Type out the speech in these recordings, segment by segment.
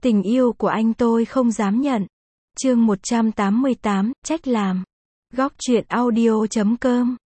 Tình yêu của anh tôi không dám nhận. Chương 188, trách làm. Góc truyện audio.com.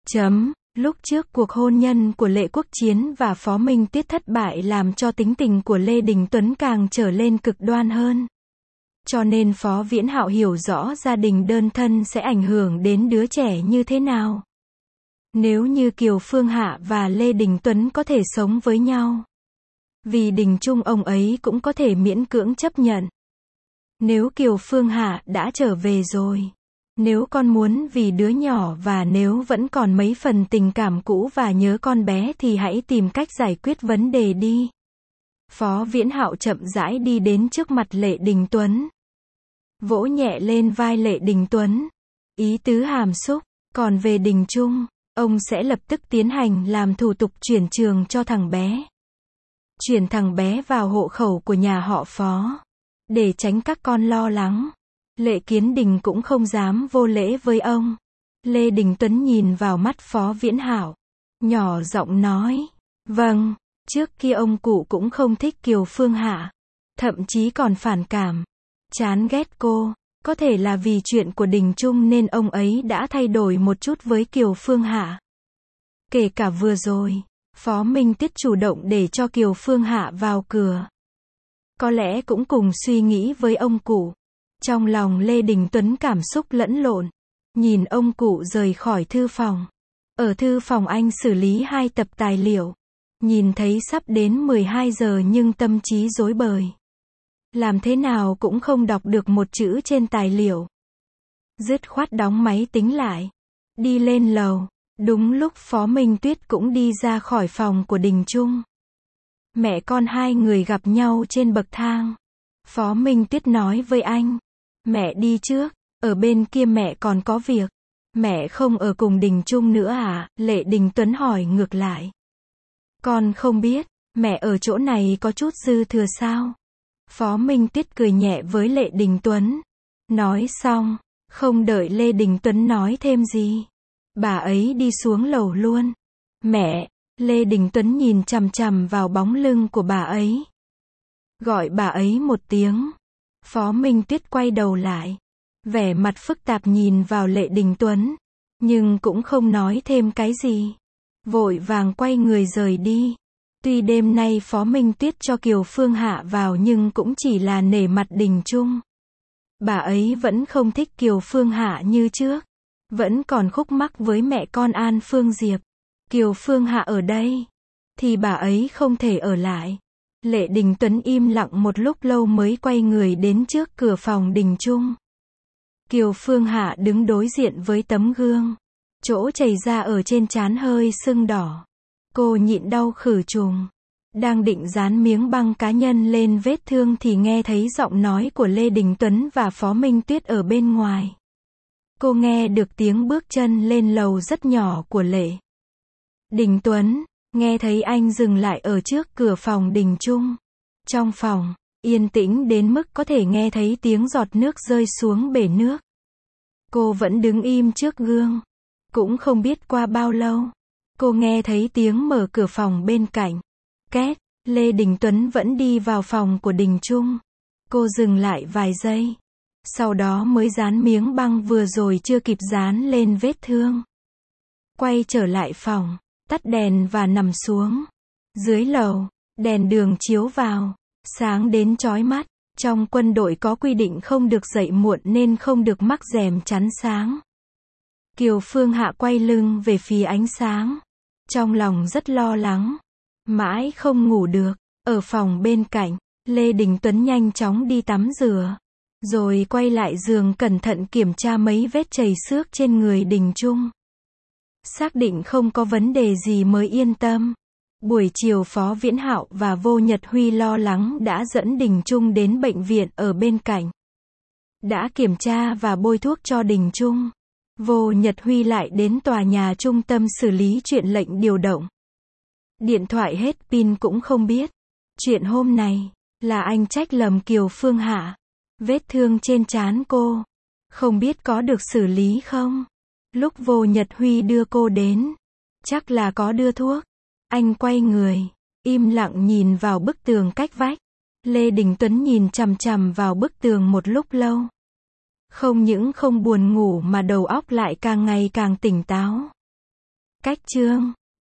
Lúc trước cuộc hôn nhân của Lệ Quốc Chiến và Phó Minh Tuyết thất bại làm cho tính tình của Lê Đình Tuấn càng trở lên cực đoan hơn. Cho nên Phó Viễn Hạo hiểu rõ gia đình đơn thân sẽ ảnh hưởng đến đứa trẻ như thế nào. Nếu như Kiều Phương Hạ và Lê Đình Tuấn có thể sống với nhau, vì Đình Trung ông ấy cũng có thể miễn cưỡng chấp nhận. Nếu Kiều Phương Hạ đã trở về rồi, nếu con muốn vì đứa nhỏ và nếu vẫn còn mấy phần tình cảm cũ và nhớ con bé thì hãy tìm cách giải quyết vấn đề đi. Phó Viễn Hạo chậm rãi đi đến trước mặt Lệ Đình Tuấn, vỗ nhẹ lên vai Lệ Đình Tuấn, ý tứ hàm xúc. Còn về Đình Trung, ông sẽ lập tức tiến hành làm thủ tục chuyển trường cho thằng bé. Chuyển thằng bé vào hộ khẩu của nhà họ Phó, để tránh các con lo lắng. Lệ Kiến Đình cũng không dám vô lễ với ông. Lê Đình Tuấn nhìn vào mắt Phó Viễn Hạo, nhỏ giọng nói, vâng, trước kia ông cụ cũng không thích Kiều Phương Hạ, thậm chí còn phản cảm, chán ghét cô. Có thể là vì chuyện của Đình Trung nên ông ấy đã thay đổi một chút với Kiều Phương Hạ. Kể cả vừa rồi, Phó Minh Tuyết chủ động để cho Kiều Phương Hạ vào cửa. Có lẽ cũng cùng suy nghĩ với ông cụ. Trong lòng Lê Đình Tuấn cảm xúc lẫn lộn. Nhìn ông cụ rời khỏi thư phòng. Ở thư phòng anh xử lý 2 tập tài liệu. Nhìn thấy sắp đến 12 giờ nhưng tâm trí rối bời. Làm thế nào cũng không đọc được một chữ trên tài liệu. Dứt khoát đóng máy tính lại. Đi lên lầu. Đúng lúc Phó Minh Tuyết cũng đi ra khỏi phòng của Đình Trung. Mẹ con hai người gặp nhau trên bậc thang. Phó Minh Tuyết nói với anh, mẹ đi trước, ở bên kia mẹ còn có việc. Mẹ không ở cùng Đình Trung nữa à? Lệ Đình Tuấn hỏi ngược lại. Con không biết, mẹ ở chỗ này có chút dư thừa sao? Phó Minh Tuyết cười nhẹ với Lệ Đình Tuấn. Nói xong, không đợi Lê Đình Tuấn nói thêm gì, bà ấy đi xuống lầu luôn. Mẹ, Lê Đình Tuấn nhìn chằm chằm vào bóng lưng của bà ấy. Gọi bà ấy một tiếng. Phó Minh Tuyết quay đầu lại, vẻ mặt phức tạp nhìn vào Lệ Đình Tuấn, nhưng cũng không nói thêm cái gì. Vội vàng quay người rời đi. Tuy đêm nay Phó Minh Tuyết cho Kiều Phương Hạ vào nhưng cũng chỉ là nể mặt Đình Trung. Bà ấy vẫn không thích Kiều Phương Hạ như trước. Vẫn còn khúc mắc với mẹ con An Phương Diệp. Kiều Phương Hạ ở đây, thì bà ấy không thể ở lại. Lệ Đình Tuấn im lặng một lúc lâu mới quay người đến trước cửa phòng Đình Trung. Kiều Phương Hạ đứng đối diện với tấm gương. Chỗ chảy ra ở trên trán hơi sưng đỏ. Cô nhịn đau khử trùng. Đang định dán miếng băng cá nhân lên vết thương thì nghe thấy giọng nói của Lê Đình Tuấn và Phó Minh Tuyết ở bên ngoài. Cô nghe được tiếng bước chân lên lầu rất nhỏ của Lệ Đình Tuấn, nghe thấy anh dừng lại ở trước cửa phòng Đình Trung. Trong phòng, yên tĩnh đến mức có thể nghe thấy tiếng giọt nước rơi xuống bể nước. Cô vẫn đứng im trước gương. Cũng không biết qua bao lâu, cô nghe thấy tiếng mở cửa phòng bên cạnh. Két, Lê Đình Tuấn vẫn đi vào phòng của Đình Trung. Cô dừng lại vài giây. Sau đó mới dán miếng băng vừa rồi chưa kịp dán lên vết thương. Quay trở lại phòng, tắt đèn và nằm xuống. Dưới lầu, đèn đường chiếu vào, sáng đến chói mắt. Trong quân đội có quy định không được dậy muộn nên không được mắc rèm chắn sáng. Kiều Phương Hạ quay lưng về phía ánh sáng. Trong lòng rất lo lắng. Mãi không ngủ được. Ở phòng bên cạnh, Lê Đình Tuấn nhanh chóng đi tắm rửa. Rồi quay lại giường cẩn thận kiểm tra mấy vết chảy xước trên người Đình Trung. Xác định không có vấn đề gì mới yên tâm. Buổi chiều Phó Viễn Hạo và Vô Nhật Huy lo lắng đã dẫn Đình Trung đến bệnh viện ở bên cạnh. Đã kiểm tra và bôi thuốc cho Đình Trung. Vô Nhật Huy lại đến tòa nhà trung tâm xử lý chuyện lệnh điều động. Điện thoại hết pin cũng không biết. Chuyện hôm này, là anh trách lầm Kiều Phương Hạ. Vết thương trên trán cô, không biết có được xử lý không? Lúc Vô Nhật Huy đưa cô đến, chắc là có đưa thuốc. Anh quay người, im lặng nhìn vào bức tường cách vách. Lê Đình Tuấn nhìn chằm chằm vào bức tường một lúc lâu. Không những không buồn ngủ mà đầu óc lại càng ngày càng tỉnh táo. Cách chương